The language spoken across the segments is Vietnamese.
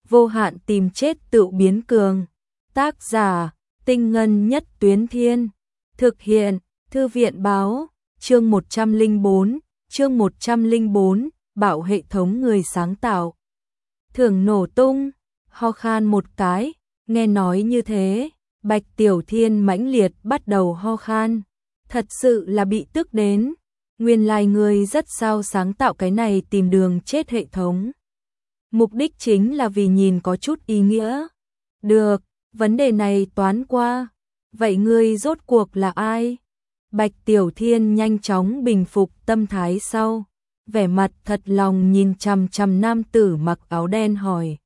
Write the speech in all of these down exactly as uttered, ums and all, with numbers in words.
vô hạn tìm chết tự biến cường. Tác giả, Tinh Ngân Nhất Tuyến Thiên. Thực hiện, Thư viện Báo. Chương một trăm lẻ bốn, chương một trăm lẻ bốn, bảo hệ thống người sáng tạo. Thưởng nổ tung, ho khan một cái, nghe nói như thế, Bạch Tiểu Thiên mãnh liệt bắt đầu ho khan. Thật sự là bị tức đến, nguyên lai người rất sao sáng tạo cái này tìm đường chết hệ thống. Mục đích chính là vì nhìn có chút ý nghĩa. Được, vấn đề này toán qua. Vậy ngươi rốt cuộc là ai? Bạch Tiểu Thiên nhanh chóng bình phục tâm thái sau, vẻ mặt thật lòng nhìn chằm chằm nam tử mặc áo đen hỏi.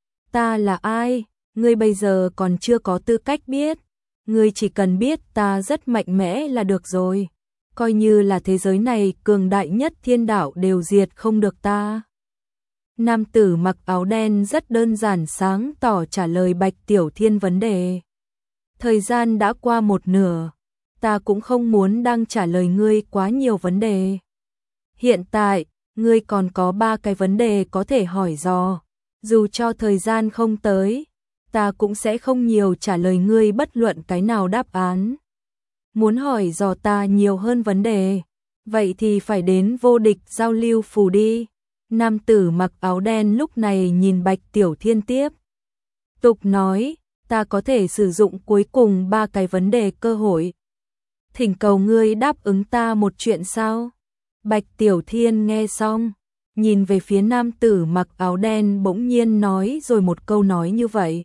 Ta là ai? Ngươi bây giờ còn chưa có tư cách biết. Ngươi chỉ cần biết ta rất mạnh mẽ là được rồi. Coi như là thế giới này cường đại nhất thiên đạo đều diệt không được ta. Nam tử mặc áo đen rất đơn giản sáng tỏ trả lời Bạch Tiểu Thiên vấn đề. Thời gian đã qua một nửa, ta cũng không muốn đang trả lời ngươi quá nhiều vấn đề. Hiện tại, ngươi còn có ba cái vấn đề có thể hỏi dò, dù cho thời gian không tới, ta cũng sẽ không nhiều trả lời ngươi bất luận cái nào đáp án. Muốn hỏi dò ta nhiều hơn vấn đề, vậy thì phải đến vô địch giao lưu phù đi. Nam tử mặc áo đen lúc này nhìn Bạch Tiểu Thiên tiếp tục nói, ta có thể sử dụng cuối cùng ba cái vấn đề cơ hội. Thỉnh cầu ngươi đáp ứng ta một chuyện sao? Bạch Tiểu Thiên nghe xong, nhìn về phía nam tử mặc áo đen bỗng nhiên nói rồi một câu nói như vậy.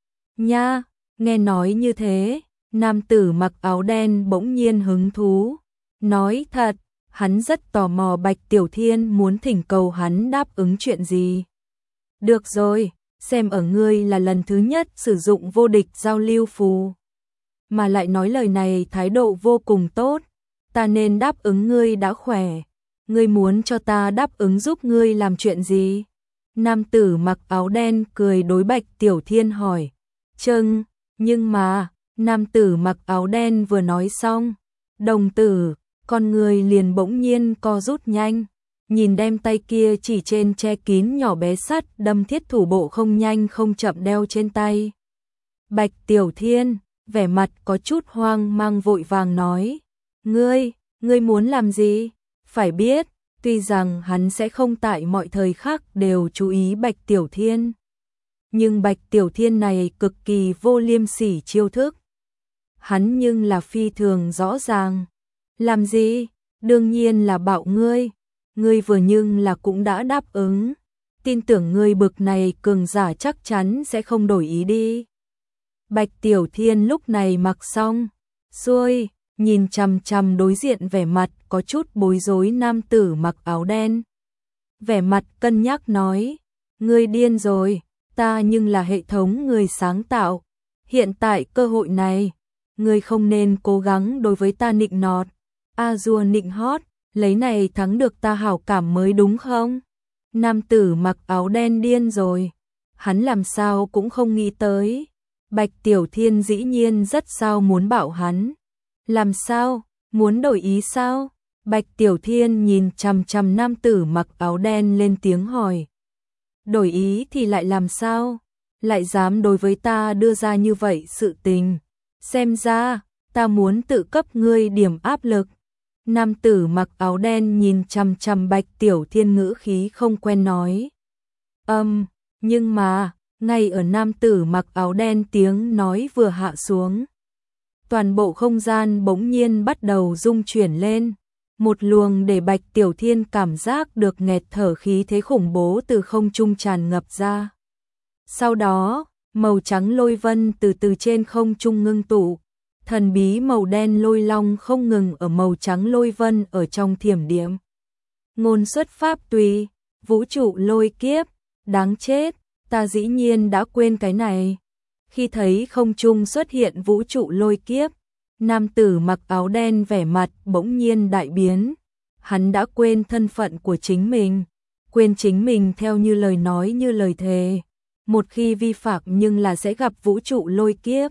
Nha, nghe nói như thế, nam tử mặc áo đen bỗng nhiên hứng thú, nói thật. Hắn rất tò mò Bạch Tiểu Thiên muốn thỉnh cầu hắn đáp ứng chuyện gì. Được rồi, xem ở ngươi là lần thứ nhất sử dụng vô địch giao lưu phù, mà lại nói lời này thái độ vô cùng tốt, ta nên đáp ứng ngươi đã khỏe. Ngươi muốn cho ta đáp ứng giúp ngươi làm chuyện gì? Nam tử mặc áo đen cười đối Bạch Tiểu Thiên hỏi. Chưng, nhưng mà, nam tử mặc áo đen vừa nói xong, đồng tử con người liền bỗng nhiên co rút nhanh, nhìn đem tay kia chỉ trên che kín nhỏ bé sắt đâm thiết thủ bộ không nhanh không chậm đeo trên tay. Bạch Tiểu Thiên, vẻ mặt có chút hoang mang vội vàng nói, ngươi, ngươi muốn làm gì? Phải biết, tuy rằng hắn sẽ không tại mọi thời khắc đều chú ý Bạch Tiểu Thiên, nhưng Bạch Tiểu Thiên này cực kỳ vô liêm sỉ chiêu thức. Hắn nhưng là phi thường rõ ràng. Làm gì? Đương nhiên là bảo ngươi. Ngươi vừa nhưng là cũng đã đáp ứng. Tin tưởng ngươi bực này cường giả chắc chắn sẽ không đổi ý đi. Bạch Tiểu Thiên lúc này mặc xong xuôi, nhìn chằm chằm đối diện vẻ mặt có chút bối rối nam tử mặc áo đen. Vẻ mặt cân nhắc nói, ngươi điên rồi, ta nhưng là hệ thống người sáng tạo. Hiện tại cơ hội này, ngươi không nên cố gắng đối với ta nịnh nọt. A dua nịnh hót, lấy này thắng được ta hảo cảm mới đúng không? Nam tử mặc áo đen điên rồi. Hắn làm sao cũng không nghĩ tới. Bạch Tiểu Thiên dĩ nhiên rất sao muốn bảo hắn. Làm sao? Muốn đổi ý sao? Bạch Tiểu Thiên nhìn chằm chằm nam tử mặc áo đen lên tiếng hỏi. Đổi ý thì lại làm sao? Lại dám đối với ta đưa ra như vậy sự tình. Xem ra, ta muốn tự cấp ngươi điểm áp lực. Nam tử mặc áo đen nhìn chằm chằm Bạch Tiểu Thiên ngữ khí không quen nói. Âm, um, nhưng mà, ngay ở nam tử mặc áo đen tiếng nói vừa hạ xuống, toàn bộ không gian bỗng nhiên bắt đầu rung chuyển lên. Một luồng để Bạch Tiểu Thiên cảm giác được nghẹt thở khí thế khủng bố từ không trung tràn ngập ra. Sau đó, màu trắng lôi vân từ từ trên không trung ngưng tụ. Thần bí màu đen lôi long không ngừng ở màu trắng lôi vân ở trong thiểm điểm. Ngôn xuất pháp tùy, vũ trụ lôi kiếp, đáng chết, ta dĩ nhiên đã quên cái này. Khi thấy không trung xuất hiện vũ trụ lôi kiếp, nam tử mặc áo đen vẻ mặt bỗng nhiên đại biến. Hắn đã quên thân phận của chính mình, quên chính mình theo như lời nói như lời thề. Một khi vi phạm nhưng là sẽ gặp vũ trụ lôi kiếp.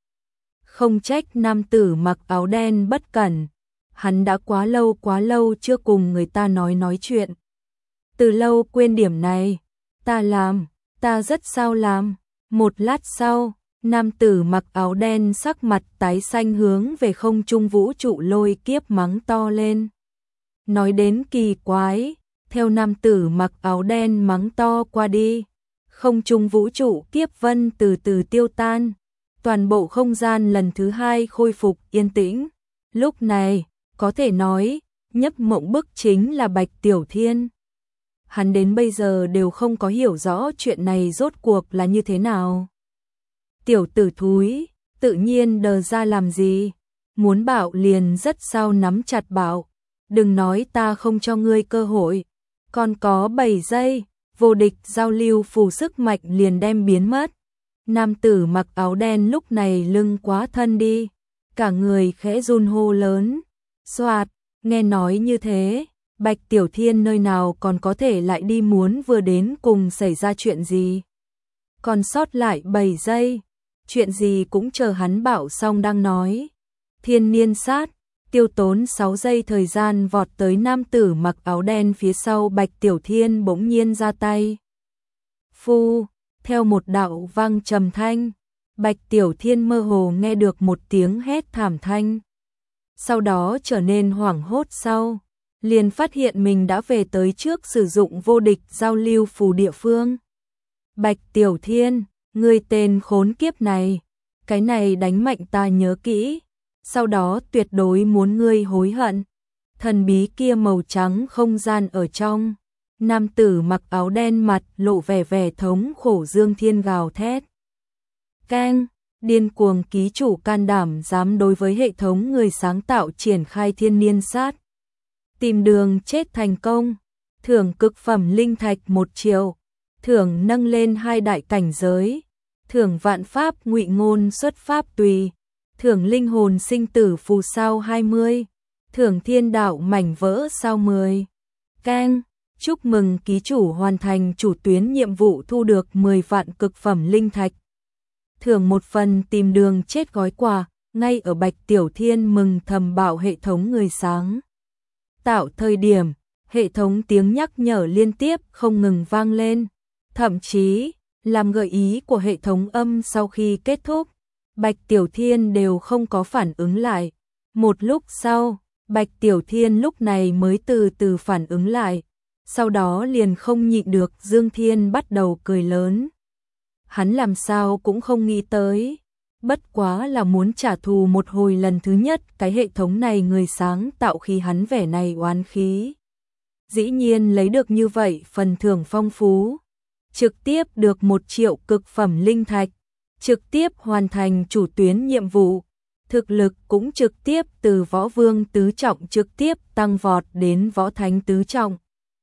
Không trách nam tử mặc áo đen bất cẩn, hắn đã quá lâu quá lâu chưa cùng người ta nói nói chuyện. Từ lâu quên điểm này, ta làm, Ta rất sao làm. Một lát sau, nam tử mặc áo đen sắc mặt tái xanh hướng về không trung vũ trụ lôi kiếp mắng to lên. Nói đến kỳ quái, theo nam tử mặc áo đen mắng to qua đi, không trung vũ trụ kiếp vân từ từ tiêu tan, toàn bộ không gian lần thứ hai khôi phục yên tĩnh. Lúc này, có thể nói, nhấp mộng bức chính là Bạch Tiểu Thiên. Hắn đến bây giờ đều không có hiểu rõ chuyện này rốt cuộc là như thế nào. Tiểu tử thúi, tự nhiên đờ ra làm gì? Muốn bảo liền rất sao nắm chặt bảo. Đừng nói ta không cho ngươi cơ hội. Còn có bảy giây, vô địch giao lưu phù sức mạnh liền đem biến mất. Nam tử mặc áo đen lúc này lưng quá thân đi. Cả người khẽ run hô lớn. Soạt, nghe nói như thế, Bạch Tiểu Thiên nơi nào còn có thể lại đi muốn vừa đến cùng xảy ra chuyện gì. Còn sót lại bảy giây, chuyện gì cũng chờ hắn bảo xong đang nói. Thiên niên sát, tiêu tốn sáu giây thời gian vọt tới nam tử mặc áo đen phía sau Bạch Tiểu Thiên bỗng nhiên ra tay. Phu, theo một đạo vang trầm thanh, Bạch Tiểu Thiên mơ hồ nghe được một tiếng hét thảm thanh. Sau đó trở nên hoảng hốt sau, liền phát hiện mình đã về tới trước sử dụng vô địch giao lưu phù địa phương. Bạch Tiểu Thiên, ngươi tên khốn kiếp này, cái này đánh mạnh ta nhớ kỹ, sau đó tuyệt đối muốn ngươi hối hận. Thần bí kia màu trắng không gian ở trong, nam tử mặc áo đen mặt lộ vẻ vẻ thống khổ Dương Thiên gào thét. Keng, điên cuồng ký chủ can đảm dám đối với hệ thống người sáng tạo triển khai thiên niên sát. Tìm đường chết thành công, thưởng cực phẩm linh thạch một triệu, thưởng nâng lên hai đại cảnh giới, thưởng vạn pháp ngụy ngôn xuất pháp tùy, thưởng linh hồn sinh tử phù sao hai mươi, thưởng thiên đạo mảnh vỡ sao mười. Keng, chúc mừng ký chủ hoàn thành chủ tuyến nhiệm vụ thu được mười vạn cực phẩm linh thạch. Thưởng một phần tìm đường chết gói quà, ngay ở Bạch Tiểu Thiên mừng thầm bảo hệ thống người sáng. Tạo thời điểm, hệ thống tiếng nhắc nhở liên tiếp không ngừng vang lên, thậm chí, làm gợi ý của hệ thống âm sau khi kết thúc, Bạch Tiểu Thiên đều không có phản ứng lại. Một lúc sau, Bạch Tiểu Thiên lúc này mới từ từ phản ứng lại, sau đó liền không nhịn được Dương Thiên bắt đầu cười lớn. Hắn làm sao cũng không nghĩ tới, bất quá là muốn trả thù một hồi lần thứ nhất cái hệ thống này người sáng tạo khi hắn vẻ này oán khí. Dĩ nhiên lấy được như vậy phần thưởng phong phú, trực tiếp được một triệu cực phẩm linh thạch, trực tiếp hoàn thành chủ tuyến nhiệm vụ, thực lực cũng trực tiếp từ võ vương tứ trọng trực tiếp tăng vọt đến võ thánh tứ trọng.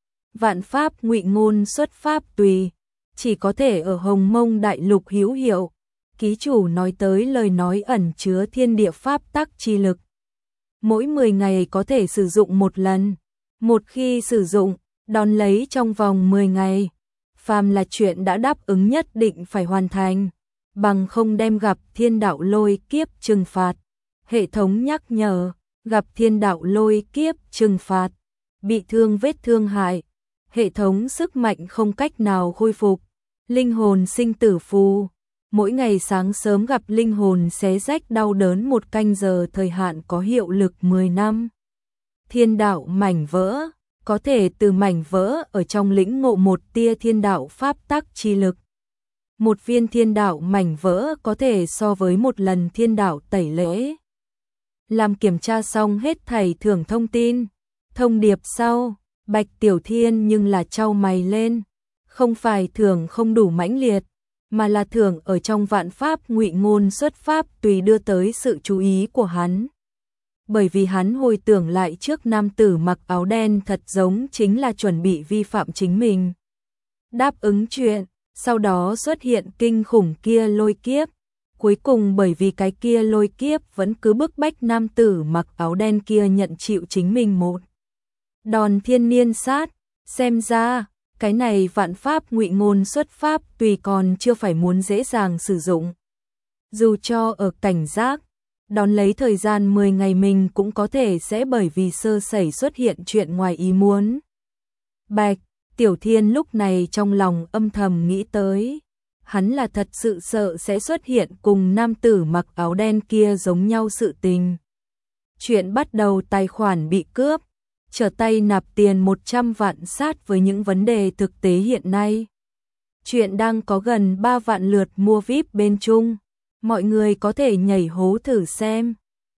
Vạn pháp ngụy ngôn xuất pháp tùy, chỉ có thể ở Hồng Mông Đại Lục hữu hiệu. Ký chủ nói tới lời nói ẩn chứa thiên địa pháp tắc chi lực. Mỗi mười ngày có thể sử dụng một lần. Một khi sử dụng, đón lấy trong vòng mười ngày. Phàm là chuyện đã đáp ứng nhất định phải hoàn thành, bằng không đem gặp thiên đạo lôi kiếp trừng phạt. Hệ thống nhắc nhở, gặp thiên đạo lôi kiếp trừng phạt, bị thương vết thương hại, hệ thống sức mạnh không cách nào khôi phục. Linh hồn sinh tử phù, mỗi ngày sáng sớm gặp linh hồn xé rách đau đớn một canh giờ thời hạn có hiệu lực mười năm. Thiên đạo mảnh vỡ, có thể từ mảnh vỡ ở trong lĩnh ngộ một tia thiên đạo pháp tắc chi lực. Một viên thiên đạo mảnh vỡ có thể so với một lần thiên đạo tẩy lễ. Làm kiểm tra xong hết thảy thưởng thông tin, thông điệp sau, Bạch Tiểu Thiên nhưng là chau mày lên. Không phải thưởng không đủ mãnh liệt, mà là thưởng ở trong vạn pháp ngụy ngôn xuất pháp tùy đưa tới sự chú ý của hắn. Bởi vì hắn hồi tưởng lại trước nam tử mặc áo đen thật giống chính là chuẩn bị vi phạm chính mình. Đáp ứng chuyện, sau đó xuất hiện kinh khủng kia lôi kiếp. Cuối cùng bởi vì cái kia lôi kiếp vẫn cứ bức bách nam tử mặc áo đen kia nhận chịu chính mình một đòn thiên niên sát. Xem ra, cái này vạn pháp ngụy ngôn xuất pháp tùy còn chưa phải muốn dễ dàng sử dụng. Dù cho ở cảnh giác, đón lấy thời gian mười ngày mình cũng có thể sẽ bởi vì sơ sẩy xuất hiện chuyện ngoài ý muốn. Bạch Tiểu Thiên lúc này trong lòng âm thầm nghĩ tới, hắn là thật sự sợ sẽ xuất hiện cùng nam tử mặc áo đen kia giống nhau sự tình. Chuyện bắt đầu tài khoản bị cướp, trở tay nạp tiền một trăm vạn sát với những vấn đề thực tế hiện nay. Chuyện đang có gần ba vạn lượt mua vi ai pi bên Trung, mọi người có thể nhảy hố thử xem.